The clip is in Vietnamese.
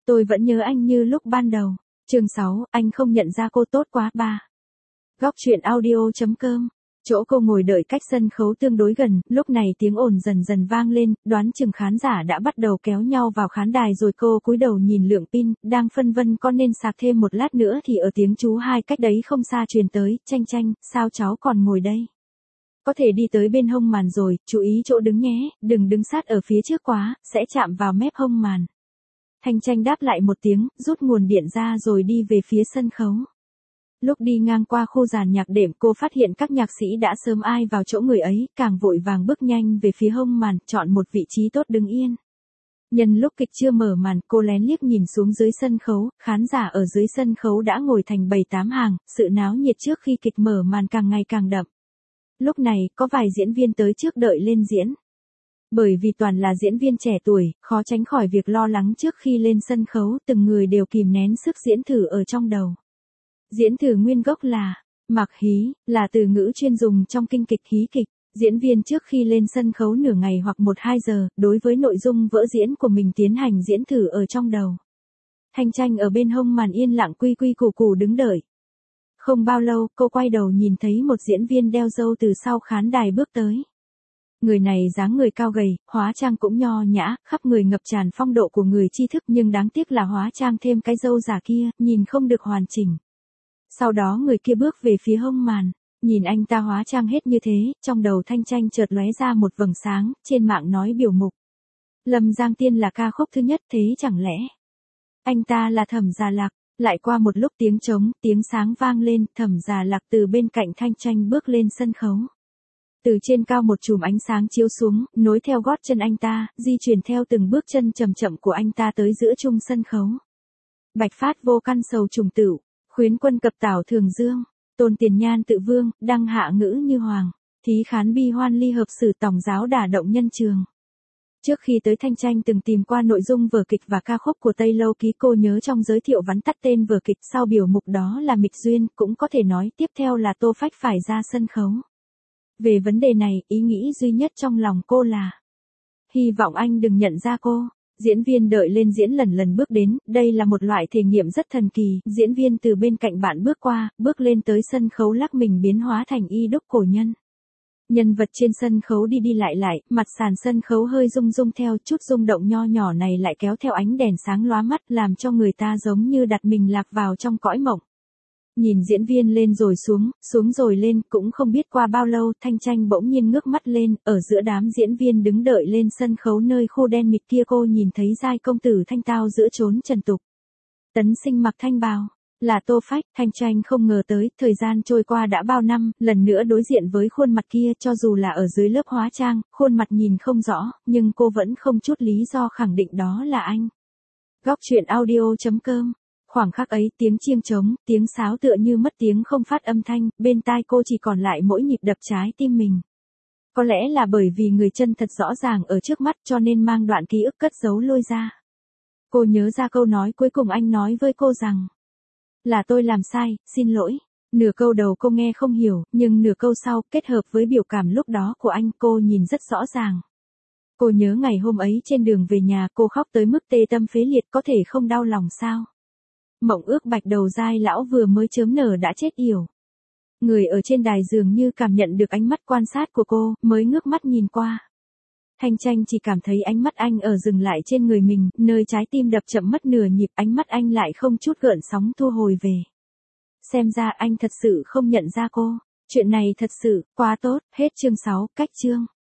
Tôi vẫn nhớ anh như lúc ban đầu. Chương 6, anh không nhận ra cô tốt quá 3. Góc truyện audio.com. Chỗ cô ngồi đợi cách sân khấu tương đối gần, lúc này tiếng ồn dần dần vang lên, đoán chừng khán giả đã bắt đầu kéo nhau vào khán đài rồi. Cô cúi đầu nhìn lượng pin, đang phân vân có nên sạc thêm một lát nữa thì ở tiếng chú hai cách đấy không xa truyền tới, Chanh Chanh, sao cháu còn ngồi đây? Có thể đi tới bên hông màn rồi, chú ý chỗ đứng nhé, đừng đứng sát ở phía trước quá, sẽ chạm vào mép hông màn. Thanh Chanh đáp lại một tiếng, rút nguồn điện ra rồi đi về phía sân khấu. Lúc đi ngang qua khu dàn nhạc đệm, cô phát hiện các nhạc sĩ đã sớm ai vào chỗ người ấy, càng vội vàng bước nhanh về phía hông màn, chọn một vị trí tốt đứng yên. Nhân lúc kịch chưa mở màn, cô lén liếc nhìn xuống dưới sân khấu, khán giả ở dưới sân khấu đã ngồi thành 7-8 hàng, sự náo nhiệt trước khi kịch mở màn càng ngày càng đậm. Lúc này, có vài diễn viên tới trước đợi lên diễn. Bởi vì toàn là diễn viên trẻ tuổi, khó tránh khỏi việc lo lắng trước khi lên sân khấu, từng người đều kìm nén sức diễn thử ở trong đầu. Diễn thử nguyên gốc là mặc hí, là từ ngữ chuyên dùng trong kinh kịch hí kịch. Diễn viên trước khi lên sân khấu nửa ngày hoặc 1-2 giờ, đối với nội dung vở diễn của mình tiến hành diễn thử ở trong đầu. Thanh Chanh ở bên hông màn yên lặng quy quy củ củ đứng đợi. Không bao lâu, cô quay đầu nhìn thấy một diễn viên đeo râu từ sau khán đài bước tới. Người này dáng người cao gầy, hóa trang cũng nho nhã, khắp người ngập tràn phong độ của người tri thức, nhưng đáng tiếc là hóa trang thêm cái râu giả kia, nhìn không được hoàn chỉnh. Sau đó người kia bước về phía hông màn, nhìn anh ta hóa trang hết như thế, trong đầu Thanh Chanh chợt lóe ra một vầng sáng, trên mạng nói biểu mục. Lâm Giang Tiên là ca khúc thứ nhất, thế chẳng lẽ anh ta là Thẩm Già Lạc? Lại qua một lúc tiếng trống, tiếng sáng vang lên, Thẩm Già Lạc từ bên cạnh Thanh Chanh bước lên sân khấu. Từ trên cao một chùm ánh sáng chiếu xuống, nối theo gót chân anh ta, di chuyển theo từng bước chân chậm chậm của anh ta tới giữa trung sân khấu. Bạch phát vô căn sầu trùng tửu, khuyến quân cập tảo thường dương, tôn tiền nhan tự vương, đăng hạ ngữ như hoàng, thí khán bi hoan ly hợp sử tổng giáo đả động nhân trường. Trước khi tới Thanh Chanh từng tìm qua nội dung vở kịch và ca khúc của Tây Lâu Ký, cô nhớ trong giới thiệu vắn tắt tên vở kịch sau biểu mục đó là Mịch Duyên, cũng có thể nói tiếp theo là Tô Phách phải ra sân khấu. Về vấn đề này, ý nghĩ duy nhất trong lòng cô là hy vọng anh đừng nhận ra cô. Diễn viên đợi lên diễn lần lần bước đến, đây là một loại thể nghiệm rất thần kỳ, diễn viên từ bên cạnh bạn bước qua, bước lên tới sân khấu lắc mình biến hóa thành y đúc cổ nhân. Nhân vật trên sân khấu đi đi lại, mặt sàn sân khấu hơi rung rung theo, chút rung động nho nhỏ này lại kéo theo ánh đèn sáng lóa mắt, làm cho người ta giống như đặt mình lạc vào trong cõi mộng. Nhìn diễn viên lên rồi xuống, xuống rồi lên, cũng không biết qua bao lâu, Thanh Chanh bỗng nhiên ngước mắt lên, ở giữa đám diễn viên đứng đợi lên sân khấu nơi khu đen mịt kia, cô nhìn thấy giai công tử thanh tao giữa chốn trần tục. Tấn Sinh mặc thanh bào, là Tô Phách. Thanh Chanh không ngờ tới, thời gian trôi qua đã bao năm, lần nữa đối diện với khuôn mặt kia, cho dù là ở dưới lớp hóa trang, khuôn mặt nhìn không rõ, nhưng cô vẫn không chút lý do khẳng định đó là anh. Góc truyện audio.com. Khoảng khắc ấy, tiếng chiêng trống, tiếng sáo tựa như mất tiếng không phát âm thanh, bên tai cô chỉ còn lại mỗi nhịp đập trái tim mình. Có lẽ là bởi vì người chân thật rõ ràng ở trước mắt cho nên mang đoạn ký ức cất giấu lôi ra. Cô nhớ ra câu nói cuối cùng anh nói với cô rằng là tôi làm sai, xin lỗi. Nửa câu đầu cô nghe không hiểu, nhưng nửa câu sau, kết hợp với biểu cảm lúc đó của anh, cô nhìn rất rõ ràng. Cô nhớ ngày hôm ấy trên đường về nhà, cô khóc tới mức tê tâm phế liệt, có thể không đau lòng sao? Mộng ước bạch đầu giai lão vừa mới chớm nở đã chết yểu. Người ở trên đài dường như cảm nhận được ánh mắt quan sát của cô, mới ngước mắt nhìn qua. Thanh Chanh chỉ cảm thấy ánh mắt anh ở dừng lại trên người mình, nơi trái tim đập chậm mất nửa nhịp, ánh mắt anh lại không chút gợn sóng thu hồi về. Xem ra anh thật sự không nhận ra cô. Chuyện này thật sự quá tốt. Hết chương 6, cách chương.